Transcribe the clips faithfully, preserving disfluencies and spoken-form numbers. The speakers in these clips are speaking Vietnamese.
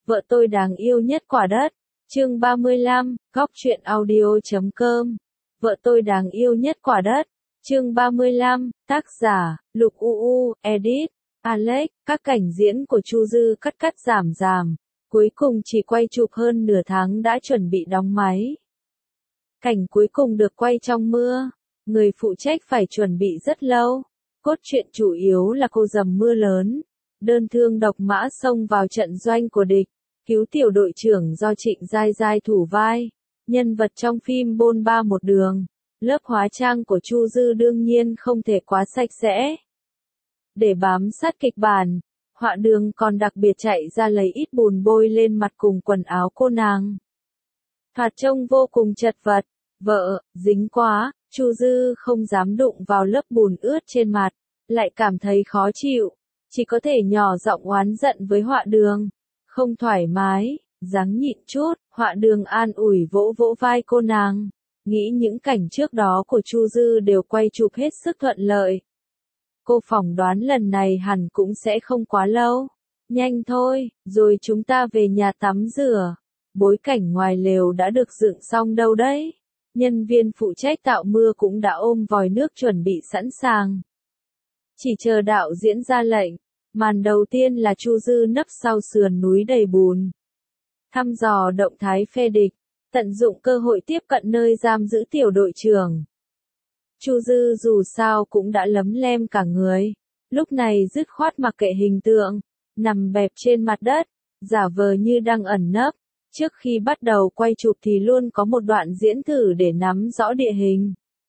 Vợ tôi đáng yêu nhất quả đất. Chương ba mươi lăm, góc truyện audio chấm com. Vợ tôi đáng yêu nhất quả đất. Chương ba mươi lăm, tác giả, Lục u u, edit, Alex, các cảnh diễn của Chu Dư cắt cắt giảm giảm. Cuối cùng chỉ quay chụp hơn nửa tháng đã chuẩn bị đóng máy. Cảnh cuối cùng được quay trong mưa. Người phụ trách phải chuẩn bị rất lâu. Cốt truyện chủ yếu là cô dầm mưa lớn. Đơn thương độc mã xông vào trận doanh của địch. Cứu tiểu đội trưởng do Trịnh Giai Giai thủ vai. Nhân vật trong phim bôn ba một đường. Lớp hóa trang của Chu Dư đương nhiên không thể quá sạch sẽ. Để bám sát kịch bản, họa đường còn đặc biệt chạy ra lấy ít bùn bôi lên mặt cùng quần áo cô nàng. Thoạt trông vô cùng chật vật. Vợ, dính quá, Chu Dư không dám đụng vào lớp bùn ướt trên mặt, lại cảm thấy khó chịu, chỉ có thể nhỏ giọng oán giận với họa đường. Không thoải mái, ráng nhịn chút, họa đường an ủi vỗ vỗ vai cô nàng. Nghĩ những cảnh trước đó của Chu Dư đều quay chụp hết sức thuận lợi. Cô phỏng đoán lần này hẳn cũng sẽ không quá lâu. Nhanh thôi, rồi chúng ta về nhà tắm rửa. Bối cảnh ngoài lều đã được dựng xong đâu đấy. Nhân viên phụ trách tạo mưa cũng đã ôm vòi nước chuẩn bị sẵn sàng. Chỉ chờ đạo diễn ra lệnh. Màn đầu tiên là Chu Dư nấp sau sườn núi đầy bùn. Thăm dò động thái phe địch, tận dụng cơ hội tiếp cận nơi giam giữ tiểu đội trưởng. Chu Dư dù sao cũng đã lấm lem cả người, lúc này dứt khoát mặc kệ hình tượng, nằm bẹp trên mặt đất, giả vờ như đang ẩn nấp. Trước khi bắt đầu quay chụp thì luôn có một đoạn diễn thử để nắm rõ địa hình.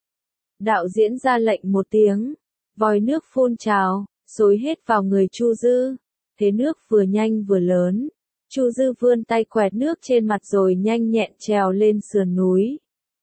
Đạo diễn ra lệnh một tiếng, vòi nước phun trào, xối hết vào người Chu Dư. Thế nước vừa nhanh vừa lớn. Chu Dư vươn tay quẹt nước trên mặt rồi nhanh nhẹn trèo lên sườn núi.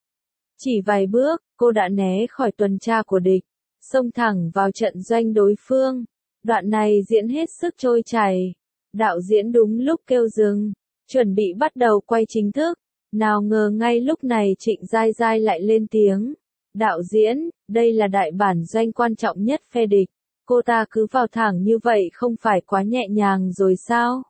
Chỉ vài bước, cô đã né khỏi tuần tra của địch, xông thẳng vào trận doanh đối phương. Đoạn này diễn hết sức trôi chảy. Đạo diễn đúng lúc kêu dừng, chuẩn bị bắt đầu quay chính thức. Nào ngờ ngay lúc này Trịnh Giai Giai lại lên tiếng. Đạo diễn, đây là đại bản doanh quan trọng nhất phe địch. Cô ta cứ vào thẳng như vậy không phải quá nhẹ nhàng rồi sao?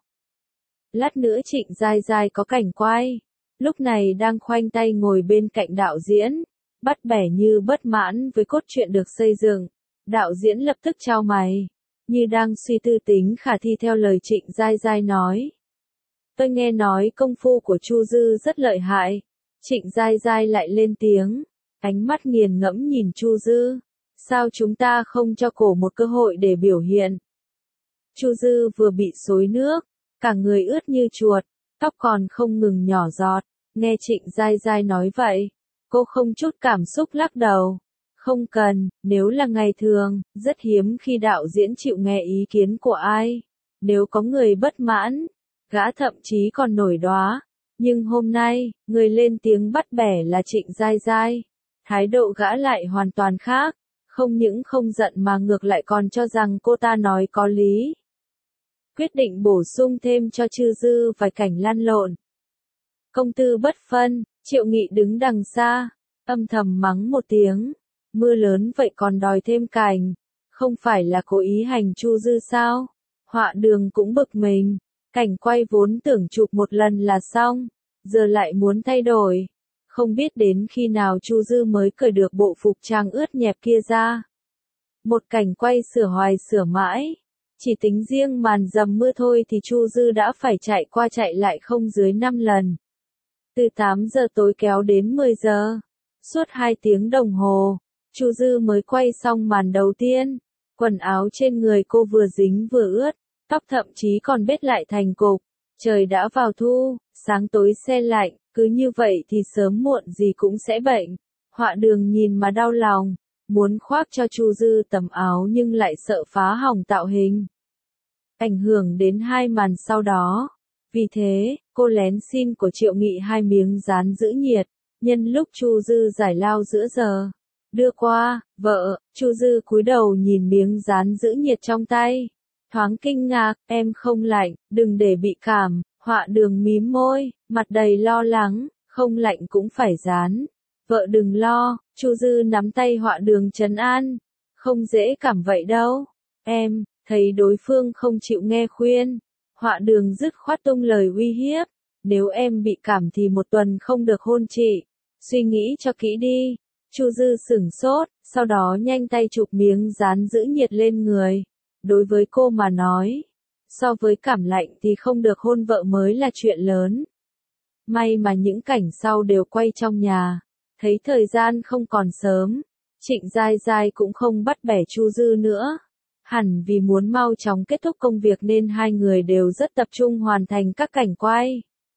Lát nữa Trịnh Giai Giai có cảnh quay. Lúc này đang khoanh tay ngồi bên cạnh đạo diễn. Bắt bẻ như bất mãn với cốt truyện được xây dựng. Đạo diễn lập tức chau mày. Như đang suy tư tính khả thi theo lời Trịnh Giai Giai nói. Tôi nghe nói công phu của Chu Dư rất lợi hại. Trịnh Giai Giai lại lên tiếng. Ánh mắt nghiền ngẫm nhìn Chu Dư. Sao chúng ta không cho cổ một cơ hội để biểu hiện? Chu Dư vừa bị xối nước, cả người ướt như chuột, tóc còn không ngừng nhỏ giọt. Nghe Trịnh Giai Giai nói vậy, cô không chút cảm xúc lắc đầu. Không cần, nếu là ngày thường, rất hiếm khi đạo diễn chịu nghe ý kiến của ai. Nếu có người bất mãn, gã thậm chí còn nổi đoá. Nhưng hôm nay, người lên tiếng bắt bẻ là Trịnh Giai Giai. Thái độ gã lại hoàn toàn khác. Không những không giận mà ngược lại còn cho rằng cô ta nói có lý. Quyết định bổ sung thêm cho Chu Dư vài cảnh lăn lộn. Công tư bất phân, Triệu Nghị đứng đằng xa, âm thầm mắng một tiếng. Mưa lớn vậy còn đòi thêm cảnh. Không phải là cố ý hành Chu Dư sao? Họa đường cũng bực mình. Cảnh quay vốn tưởng chụp một lần là xong. Giờ lại muốn thay đổi. Không biết đến khi nào Chu Dư mới cởi được bộ phục trang ướt nhẹp kia ra. Một cảnh quay sửa hoài sửa mãi. Chỉ tính riêng màn dầm mưa thôi thì Chu Dư đã phải chạy qua chạy lại không dưới năm lần. Từ tám giờ tối kéo đến mười giờ. Suốt hai tiếng đồng hồ, Chu Dư mới quay xong màn đầu tiên. Quần áo trên người cô vừa dính vừa ướt, tóc thậm chí còn bết lại thành cục. Trời đã vào thu, sáng tối se lạnh. Cứ như vậy thì sớm muộn gì cũng sẽ bệnh. Họa đường nhìn mà đau lòng. Muốn khoác cho Chu Dư tấm áo nhưng lại sợ phá hỏng tạo hình. Ảnh hưởng đến hai màn sau đó. Vì thế, cô lén xin của Triệu Nghị hai miếng dán giữ nhiệt. Nhân lúc Chu Dư giải lao giữa giờ. Đưa qua, vợ, Chu Dư cúi đầu nhìn miếng dán giữ nhiệt trong tay. Thoáng kinh ngạc, em không lạnh, đừng để bị cảm. Họa đường mím môi, mặt đầy lo lắng, không lạnh cũng phải dán. Vợ đừng lo, Chu Dư nắm tay họa đường trấn an. Không dễ cảm vậy đâu. Em, thấy đối phương không chịu nghe khuyên. Họa Đường dứt khoát tung lời uy hiếp, nếu em bị cảm thì một tuần không được hôn chị, suy nghĩ cho kỹ đi. Chu Dư sửng sốt, sau đó nhanh tay chụp miếng dán giữ nhiệt lên người. Đối với cô mà nói, so với cảm lạnh thì không được hôn vợ mới là chuyện lớn. May mà những cảnh sau đều quay trong nhà, thấy thời gian không còn sớm, Trịnh Giai Giai cũng không bắt bẻ Chu Dư nữa. Hẳn vì muốn mau chóng kết thúc công việc nên hai người đều rất tập trung hoàn thành các cảnh quay.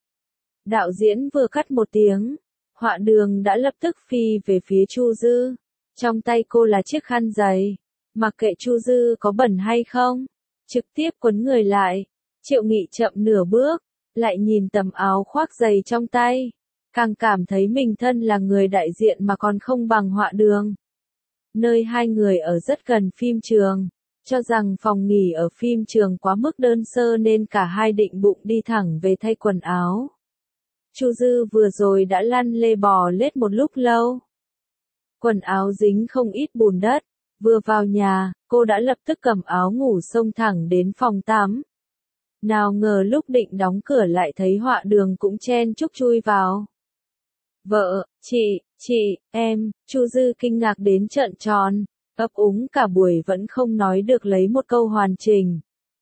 Đạo diễn vừa cắt một tiếng, Họa Đường đã lập tức phi về phía Chu Dư. Trong tay cô là chiếc khăn giày, mặc kệ Chu Dư có bẩn hay không, trực tiếp quấn người lại. Triệu Nghị chậm nửa bước, lại nhìn tấm áo khoác giày trong tay, càng cảm thấy mình thân là người đại diện mà còn không bằng Họa Đường. Nơi hai người ở rất gần phim trường, cho rằng phòng nghỉ ở phim trường quá mức đơn sơ nên cả hai định bụng đi thẳng về thay quần áo. Chu Dư vừa rồi đã lăn lê bò lết một lúc lâu. Quần áo dính không ít bùn đất, vừa vào nhà, cô đã lập tức cầm áo ngủ xông thẳng đến phòng tắm. Nào ngờ lúc định đóng cửa lại thấy Họa Đường cũng chen chúc chui vào. Vợ, chị, chị, em, Chu Dư kinh ngạc đến trợn tròn, ấp úng cả buổi vẫn không nói được lấy một câu hoàn chỉnh.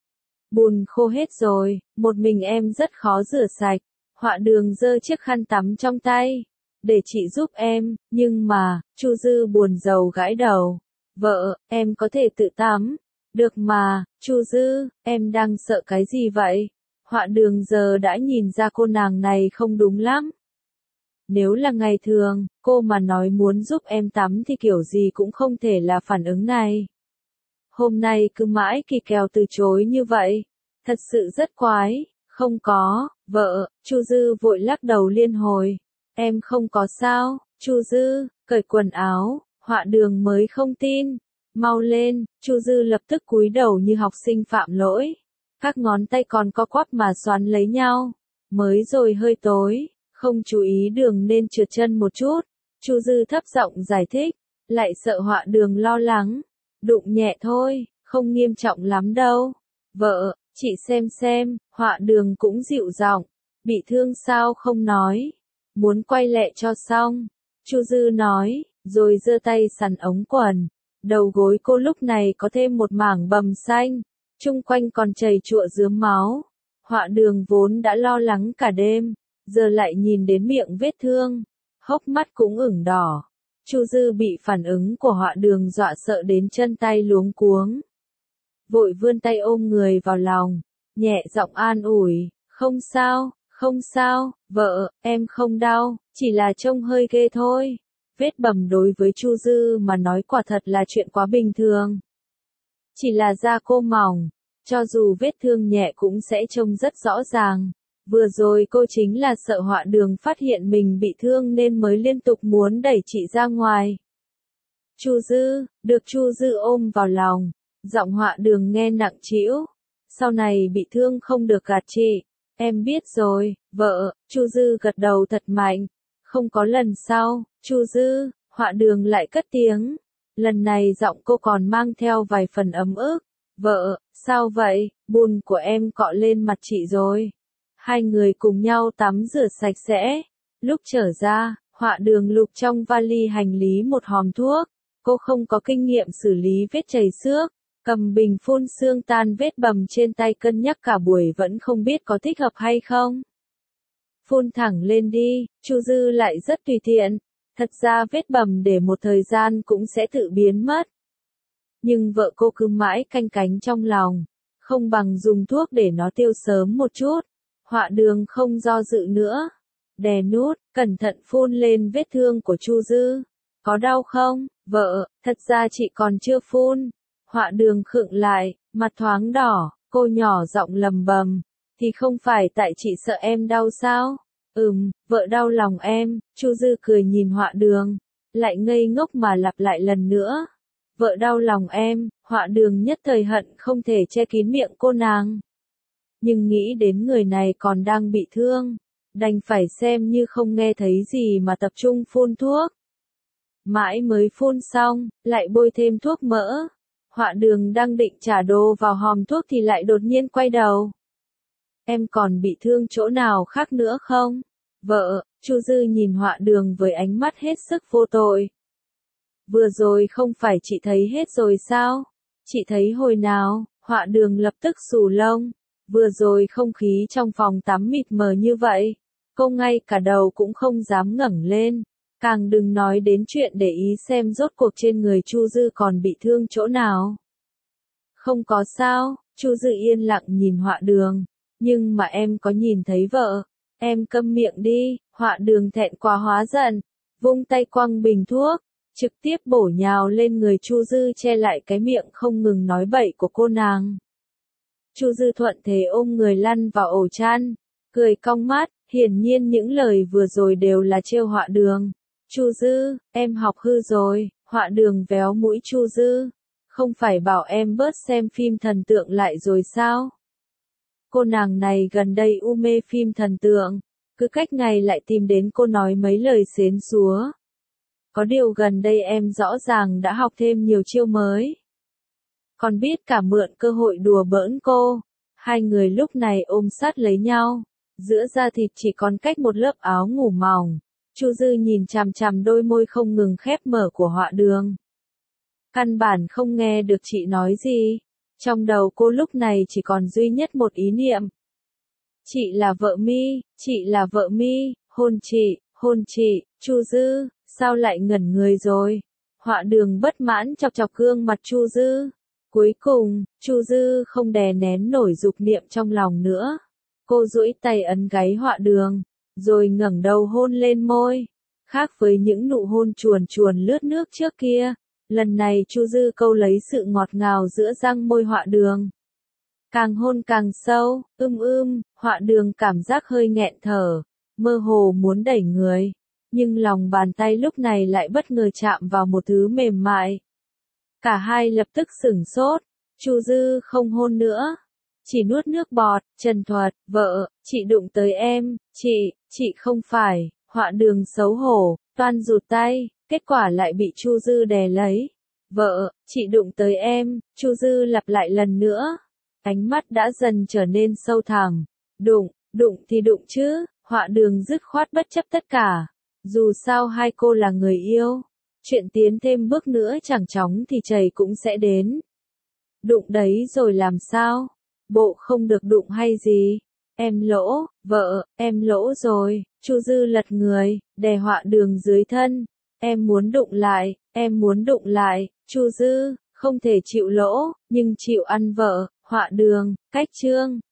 Bùn khô hết rồi, một mình em rất khó rửa sạch. Họa Đường giơ chiếc khăn tắm trong tay, để chị giúp em, nhưng mà, Chu Dư buồn rầu gãi đầu. Vợ, em có thể tự tắm. Được mà, Chu Dư, em đang sợ cái gì vậy? Họa Đường giờ đã nhìn ra cô nàng này không đúng lắm. Nếu là ngày thường, cô mà nói muốn giúp em tắm thì kiểu gì cũng không thể là phản ứng này. Hôm nay cứ mãi kỳ kèo từ chối như vậy, thật sự rất quái. Không có, vợ, Chu Dư vội lắc đầu liên hồi. Em không có sao, Chu Dư, cởi quần áo. Họa Đường mới không tin. Mau lên, Chu Dư lập tức cúi đầu như học sinh phạm lỗi. Các ngón tay còn co quắp mà xoắn lấy nhau. Mới rồi hơi tối, không chú ý đường nên trượt chân một chút. Chu Dư thấp giọng giải thích, lại sợ Họa Đường lo lắng. Đụng nhẹ thôi, không nghiêm trọng lắm đâu. Vợ, chị xem xem, Họa Đường cũng dịu giọng. Bị thương sao không nói. Muốn quay lẹ cho xong. Chu Dư nói, rồi giơ tay sắn ống quần. Đầu gối cô lúc này có thêm một mảng bầm xanh, chung quanh còn chảy chụa rướm máu. Họa Đường vốn đã lo lắng cả đêm, giờ lại nhìn đến miệng vết thương, hốc mắt cũng ửng đỏ. Chu Dư bị phản ứng của Họa Đường dọa sợ đến chân tay luống cuống. Vội vươn tay ôm người vào lòng, nhẹ giọng an ủi, không sao, không sao, vợ, em không đau, chỉ là trông hơi ghê thôi. Vết bầm đối với Chu Dư mà nói quả thật là chuyện quá bình thường. Chỉ là da cô mỏng, cho dù vết thương nhẹ cũng sẽ trông rất rõ ràng. Vừa rồi cô chính là sợ Họa Đường phát hiện mình bị thương nên mới liên tục muốn đẩy chị ra ngoài. Chu Dư, được Chu Dư ôm vào lòng, giọng Họa Đường nghe nặng trĩu. Sau này bị thương không được gạt chị. Em biết rồi, vợ, Chu Dư gật đầu thật mạnh. Không có lần sau, Chu Dư, Họa Đường lại cất tiếng. Lần này giọng cô còn mang theo vài phần ấm ức. Vợ, sao vậy, bùn của em cọ lên mặt chị rồi. Hai người cùng nhau tắm rửa sạch sẽ. Lúc trở ra, Họa Đường lục trong vali hành lý một hòm thuốc. Cô không có kinh nghiệm xử lý vết chảy xước. Cầm bình phun xương tan vết bầm trên tay cân nhắc cả buổi vẫn không biết có thích hợp hay không. Phun thẳng lên đi, Chu Dư lại rất tùy tiện. Thật ra vết bầm để một thời gian cũng sẽ tự biến mất. Nhưng vợ cô cứ mãi canh cánh trong lòng. Không bằng dùng thuốc để nó tiêu sớm một chút. Họa Đường không do dự nữa. Đè nút, cẩn thận phun lên vết thương của Chu Dư. Có đau không, vợ, thật ra chị còn chưa phun. Họa Đường khựng lại, mặt thoáng đỏ, cô nhỏ giọng lầm bầm. Thì không phải tại chị sợ em đau sao? Ừm, vợ đau lòng em. Chu Dư cười nhìn Họa Đường, lại ngây ngốc mà lặp lại lần nữa. Vợ đau lòng em. Họa Đường nhất thời hận không thể che kín miệng cô nàng. Nhưng nghĩ đến người này còn đang bị thương, đành phải xem như không nghe thấy gì mà tập trung phun thuốc. Mãi mới phun xong, lại bôi thêm thuốc mỡ. Họa Đường đang định trả đồ vào hòm thuốc thì lại đột nhiên quay đầu. em còn bị thương chỗ nào khác nữa không? Vợ, Chu Dư nhìn Họa Đường với ánh mắt hết sức vô tội. Vừa rồi không phải chị thấy hết rồi sao? Chị thấy hồi nào? Họa Đường lập tức xù lông. Vừa rồi không khí trong phòng tắm mịt mờ như vậy, cô ngay cả đầu cũng không dám ngẩng lên, càng đừng nói đến chuyện để ý xem rốt cuộc trên người Chu Dư còn bị thương chỗ nào. Không có sao, Chu Dư yên lặng nhìn Họa Đường, nhưng mà em có nhìn thấy vợ, em câm miệng đi. Họa Đường thẹn quá hóa giận, vung tay quăng bình thuốc, trực tiếp bổ nhào lên người Chu Dư che lại cái miệng không ngừng nói bậy của cô nàng. Chu Dư thuận thế ôm người lăn vào ổ chăn, cười cong mắt, hiển nhiên những lời vừa rồi đều là trêu Họa Đường. Chu Dư, em học hư rồi. Họa Đường véo mũi Chu Dư, không phải bảo em bớt xem phim thần tượng lại rồi sao? Cô nàng này gần đây u mê phim thần tượng, cứ cách ngày lại tìm đến cô nói mấy lời xến xúa. Có điều gần đây em rõ ràng đã học thêm nhiều chiêu mới, còn biết cả mượn cơ hội đùa bỡn cô. Hai người lúc này ôm sát lấy nhau, giữa da thịt chỉ còn cách một lớp áo ngủ mỏng. Chu Dư nhìn chằm chằm đôi môi không ngừng khép mở của Họa Đường. Căn bản không nghe được chị nói gì. Trong đầu cô lúc này chỉ còn duy nhất một ý niệm. Chị là vợ mi, chị là vợ mi, hôn chị, hôn chị. Chu Dư, sao lại ngẩn người rồi? Họa Đường bất mãn chọc chọc gương mặt Chu Dư. Cuối cùng, Chu Dư không đè nén nổi dục niệm trong lòng nữa. Cô duỗi tay ấn gáy Họa Đường, rồi ngẩng đầu hôn lên môi. Khác với những nụ hôn chuồn chuồn lướt nước trước kia, lần này Chu Dư câu lấy sự ngọt ngào giữa răng môi Họa Đường. Càng hôn càng sâu, ưm ưm, Họa Đường cảm giác hơi nghẹn thở, mơ hồ muốn đẩy người, nhưng lòng bàn tay lúc này lại bất ngờ chạm vào một thứ mềm mại. Cả hai lập tức sửng sốt, Chu Dư không hôn nữa, chỉ nuốt nước bọt. Trần Thuật, vợ, chị đụng tới em. Chị, chị không phải. Họa Đường xấu hổ, toan rụt tay, kết quả lại bị Chu Dư đè lấy. Vợ, chị đụng tới em. Chu Dư lặp lại lần nữa, ánh mắt đã dần trở nên sâu thẳm. Đụng, đụng thì đụng chứ. Họa Đường dứt khoát bất chấp tất cả, dù sao hai cô là người yêu, chuyện tiến thêm bước nữa chẳng chóng thì chảy cũng sẽ đến. Đụng đấy rồi làm sao? Bộ không được đụng hay gì? Em lỗ, vợ, em lỗ rồi. Chu Dư lật người, đè Họa Đường dưới thân. Em muốn đụng lại, em muốn đụng lại. Chu Dư, không thể chịu lỗ, nhưng chịu ăn vợ. Họa Đường, cách chương.